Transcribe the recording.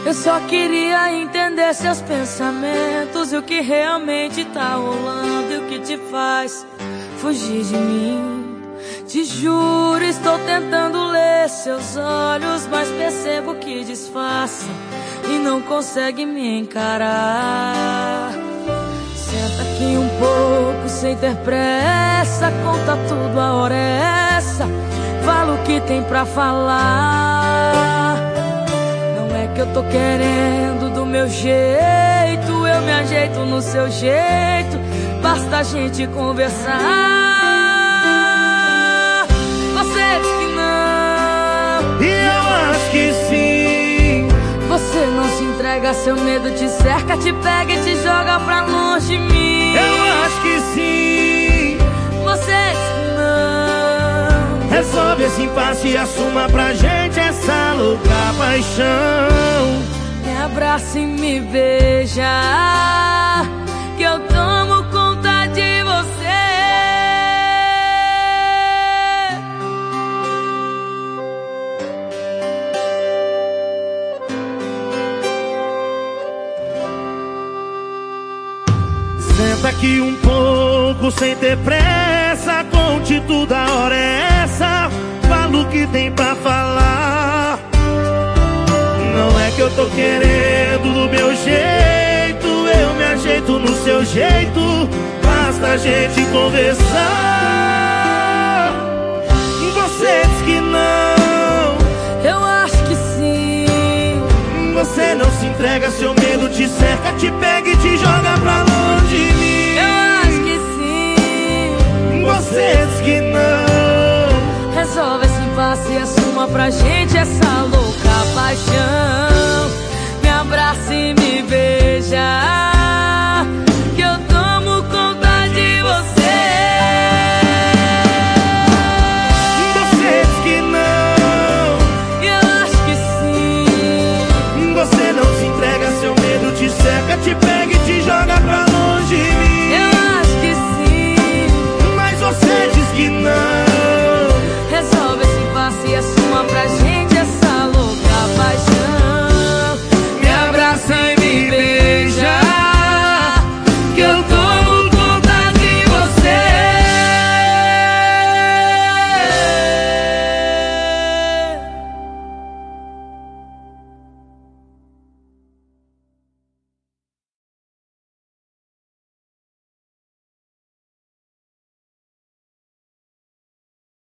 Eu só queria entender seus pensamentos e o que realmente tá rolando e o que te faz fugir de mim. Te juro, estou tentando ler seus olhos, mas percebo que disfarça e não consegue me encarar. Senta aqui um pouco sem ter pressa, conta tudo, a hora é essa. Fala o que tem pra falar. Não é que eu tô querendo do meu jeito, eu me ajeito no seu jeito, basta a gente conversar. Você diz que não, e eu acho que sim. Você não se entrega, seu medo te cerca, te pega e te joga pra longe de mim. Eu acho que sim. Você diz que não. Resolve esse impasse e assuma pra gente essa louca paixão. Me abraça e me beija, que eu tomo conta de você. Senta aqui um pouco sem ter pressa, conte tudo, a hora é essa. Fala o que tem pra falar. Não é que eu tô querendo do meu jeito, eu me ajeito no seu jeito, basta a gente conversar. Você diz que não, Eu acho que sim. você não se entrega, seu medo te cerca, te pega e te joga pra longe de mim. Eu acho que sim. Você diz que não.